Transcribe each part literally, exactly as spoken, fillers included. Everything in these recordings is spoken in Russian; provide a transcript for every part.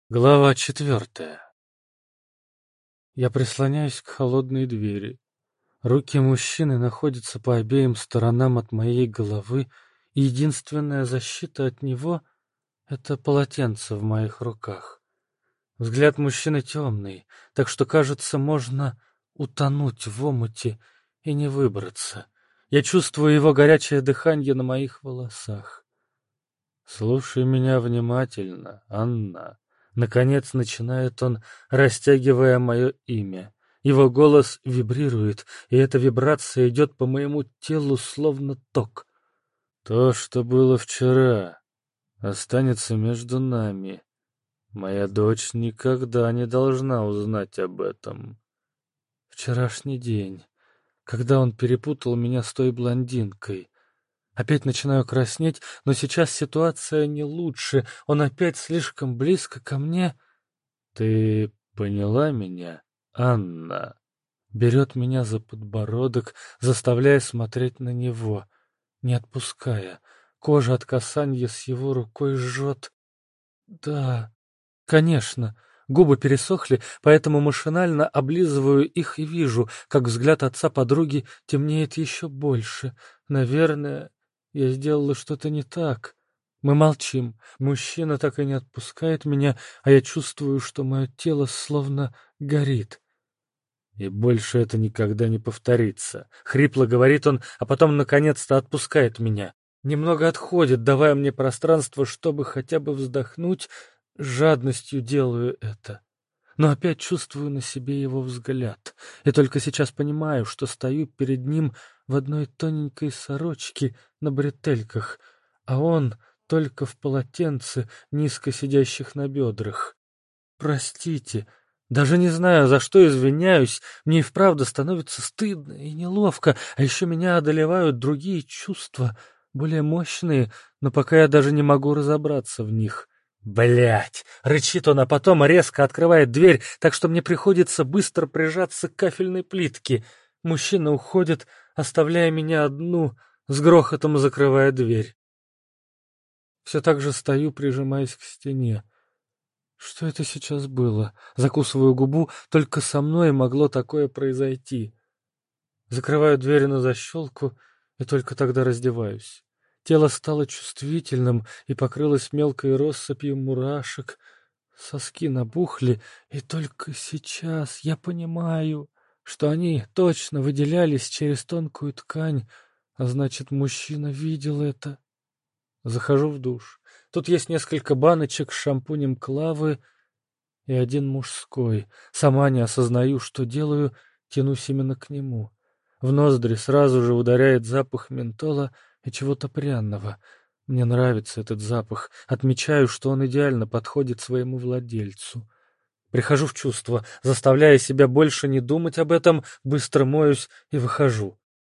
Глава четвертая. Я прислоняюсь к холодной двери. Руки мужчины находятся по обеим сторонам от моей головы, и единственная защита от него — это полотенце в моих руках. Взгляд мужчины темный, так что, кажется, можно утонуть в омуте и не выбраться. Я чувствую его горячее дыхание на моих волосах. «Слушай меня внимательно, Анна». Наконец начинает он, растягивая мое имя. Его голос вибрирует, и эта вибрация идет по моему телу словно ток. То, что было вчера, останется между нами. Моя дочь никогда не должна узнать об этом. Вчерашний день, когда он перепутал меня с той блондинкой. Опять начинаю краснеть, но сейчас ситуация не лучше. Он опять слишком близко ко мне. Ты поняла меня, Анна? Берет меня за подбородок, заставляя смотреть на него, не отпуская. Кожа от касания с его рукой жжет. Да, конечно. Губы пересохли, поэтому машинально облизываю их и вижу, как взгляд отца подруги темнеет еще больше. Наверное, я сделала что-то не так. Мы молчим. Мужчина так и не отпускает меня, а я чувствую, что мое тело словно горит. И больше это никогда не повторится. Хрипло говорит он, а потом наконец-то отпускает меня. Немного отходит, давая мне пространство, чтобы хотя бы вздохнуть. С жадностью делаю это. Но опять чувствую на себе его взгляд. И только сейчас понимаю, что стою перед ним в одной тоненькой сорочке на бретельках, а он только в полотенце, низко сидящих на бедрах. Простите, даже не знаю, за что извиняюсь, мне и вправду становится стыдно и неловко, а еще меня одолевают другие чувства, более мощные, но пока я даже не могу разобраться в них. Блять! Рычит он, а потом резко открывает дверь, так что мне приходится быстро прижаться к кафельной плитке. Мужчина уходит, оставляя меня одну, с грохотом закрывая дверь. Все так же стою, прижимаясь к стене. Что это сейчас было? Закусываю губу, только со мной могло такое произойти. Закрываю дверь на защелку и только тогда раздеваюсь. Тело стало чувствительным и покрылось мелкой россыпью мурашек. Соски набухли, и только сейчас я понимаю, что они точно выделялись через тонкую ткань, а значит, мужчина видел это. Захожу в душ. Тут есть несколько баночек с шампунем Клавы и один мужской. Сама не осознаю, что делаю, тянусь именно к нему. В ноздри сразу же ударяет запах ментола и чего-то пряного. Мне нравится этот запах. Отмечаю, что он идеально подходит своему владельцу. Прихожу в чувство, заставляя себя больше не думать об этом, быстро моюсь и выхожу.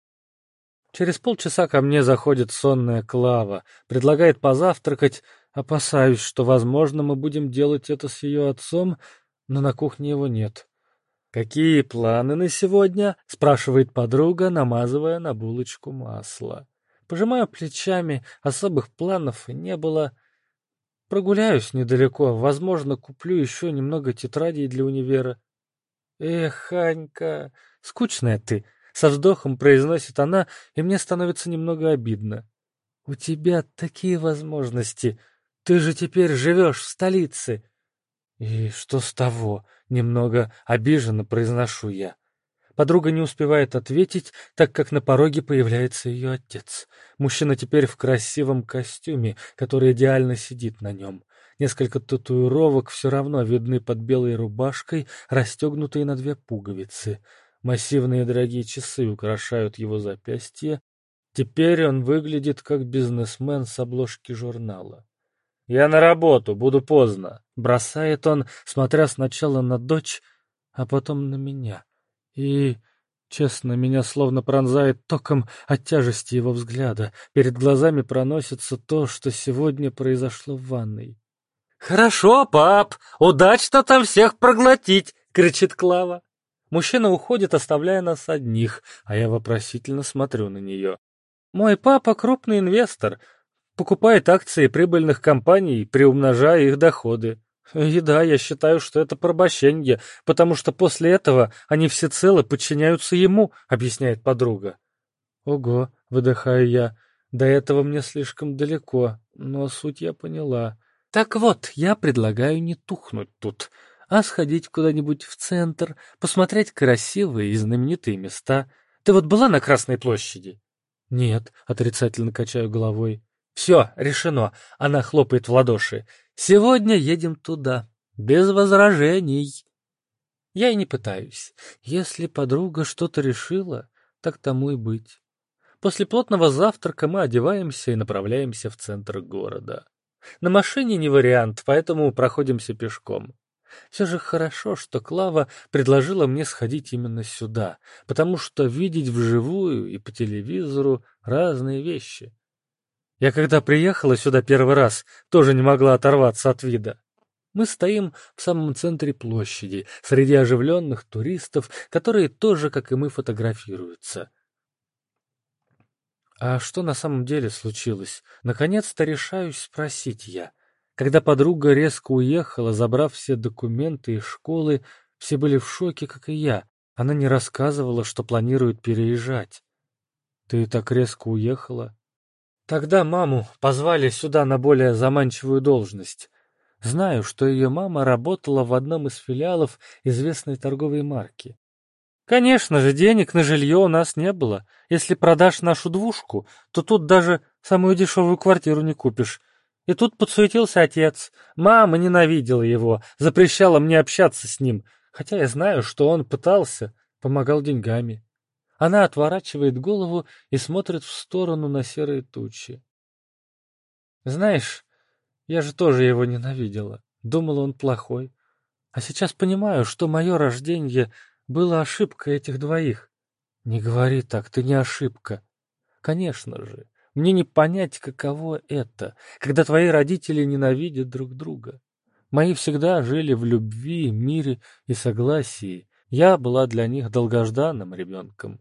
Через полчаса ко мне заходит сонная Клава, предлагает позавтракать. Опасаюсь, что, возможно, мы будем делать это с ее отцом, но на кухне его нет. «Какие планы на сегодня?» — спрашивает подруга, намазывая на булочку масло. Пожимаю плечами, особых планов и не было. Прогуляюсь недалеко, возможно, куплю еще немного тетрадей для универа. «Эх, Анька, скучная ты!» — со вздохом произносит она, и мне становится немного обидно. «У тебя такие возможности. Ты же теперь живешь в столице». «И что с того?» — немного обиженно произношу я. Подруга не успевает ответить, так как на пороге появляется ее отец. Мужчина теперь в красивом костюме, который идеально сидит на нем. Несколько татуировок все равно видны под белой рубашкой, расстегнутой на две пуговицы. Массивные дорогие часы украшают его запястье. Теперь он выглядит как бизнесмен с обложки журнала. «Я на работу, буду поздно», — бросает он, смотря сначала на дочь, а потом на меня. И, честно, меня словно пронзает током от тяжести его взгляда. Перед глазами проносится то, что сегодня произошло в ванной. «Хорошо, пап, удачно там всех проглотить!» — кричит Клава. Мужчина уходит, оставляя нас одних, а я вопросительно смотрю на нее. «Мой папа крупный инвестор, покупает акции прибыльных компаний, приумножая их доходы. И да, я считаю, что это порабощение, потому что после этого они всецело подчиняются ему, объясняет подруга. Ого, выдыхаю я, до этого мне слишком далеко, но суть я поняла. Так вот, я предлагаю не тухнуть тут, а сходить куда-нибудь в центр, посмотреть красивые и знаменитые места. Ты вот была на Красной площади? Нет, отрицательно качаю головой. Все, решено. Она хлопает в ладоши. Сегодня едем туда. Без возражений. Я и не пытаюсь. Если подруга что-то решила, так тому и быть. После плотного завтрака мы одеваемся и направляемся в центр города. На машине не вариант, поэтому проходимся пешком. Все же хорошо, что Клава предложила мне сходить именно сюда, потому что видеть вживую и по телевизору разные вещи. Я когда приехала сюда первый раз, тоже не могла оторваться от вида. Мы стоим в самом центре площади, среди оживленных туристов, которые тоже, как и мы, фотографируются. А что на самом деле случилось? Наконец-то решаюсь спросить я. Когда подруга резко уехала, забрав все документы из школы, все были в шоке, как и я. Она не рассказывала, что планирует переезжать. Ты так резко уехала? Тогда маму позвали сюда на более заманчивую должность. Знаю, что ее мама работала в одном из филиалов известной торговой марки. Конечно же, денег на жилье у нас не было. Если продашь нашу двушку, то тут даже самую дешевую квартиру не купишь. И тут подсуетился отец. Мама ненавидела его, запрещала мне общаться с ним, хотя я знаю, что он пытался, помогал деньгами. Она отворачивает голову и смотрит в сторону на серые тучи. Знаешь, я же тоже его ненавидела. Думала, он плохой. А сейчас понимаю, что мое рождение было ошибкой этих двоих. Не говори так, ты не ошибка. Конечно же, мне не понять, каково это, когда твои родители ненавидят друг друга. Мои всегда жили в любви, мире и согласии. Я была для них долгожданным ребенком.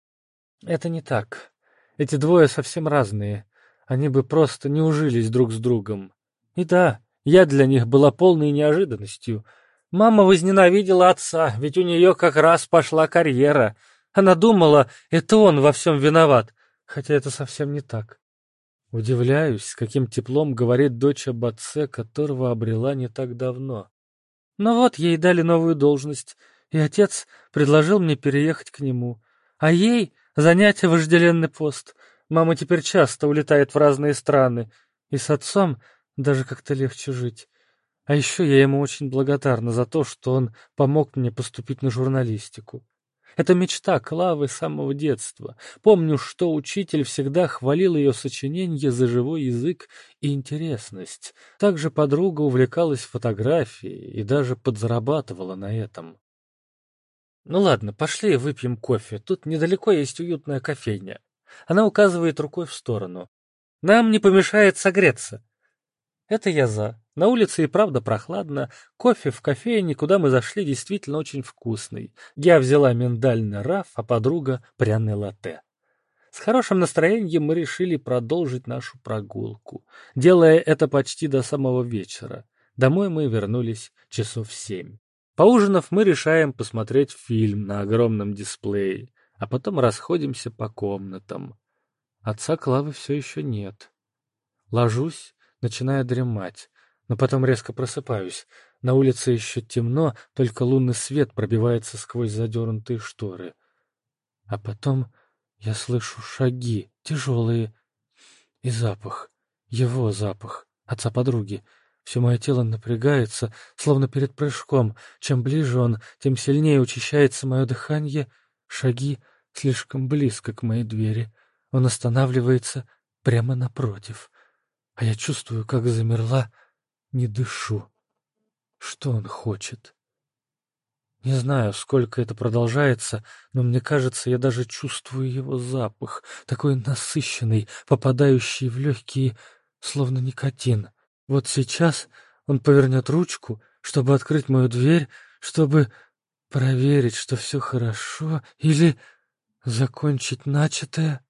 Это не так. Эти двое совсем разные. Они бы просто не ужились друг с другом. И да, я для них была полной неожиданностью. Мама возненавидела отца, ведь у нее как раз пошла карьера. Она думала, это он во всем виноват, хотя это совсем не так. Удивляюсь, с каким теплом говорит дочь об отце, которого обрела не так давно. Но вот ей дали новую должность, и отец предложил мне переехать к нему. А ей занять вожделенный пост. Мама теперь часто улетает в разные страны, и с отцом даже как-то легче жить. А еще я ему очень благодарна за то, что он помог мне поступить на журналистику. Это мечта Клавы с самого детства. Помню, что учитель всегда хвалил ее сочинения за живой язык и интересность. Также подруга увлекалась фотографией и даже подзарабатывала на этом. Ну ладно, пошли выпьем кофе. Тут недалеко есть уютная кофейня. Она указывает рукой в сторону. Нам не помешает согреться. Это я за. На улице и правда прохладно. Кофе в кофейне, куда мы зашли, действительно очень вкусный. Я взяла миндальный раф, а подруга — пряный латте. С хорошим настроением мы решили продолжить нашу прогулку, делая это почти до самого вечера. Домой мы вернулись часов в семь. Поужинав, мы решаем посмотреть фильм на огромном дисплее, а потом расходимся по комнатам. Отца Клавы все еще нет. Ложусь, начинаю дремать, но потом резко просыпаюсь. На улице еще темно, только лунный свет пробивается сквозь задернутые шторы. А потом я слышу шаги, тяжелые, и запах, его запах, отца подруги. Все мое тело напрягается, словно перед прыжком. Чем ближе он, тем сильнее учащается мое дыхание. Шаги слишком близко к моей двери. Он останавливается прямо напротив. А я чувствую, как замерла, не дышу. Что он хочет? Не знаю, сколько это продолжается, но мне кажется, я даже чувствую его запах, такой насыщенный, попадающий в легкие, словно никотин. Вот сейчас он повернет ручку, чтобы открыть мою дверь, чтобы проверить, что все хорошо, или закончить начатое.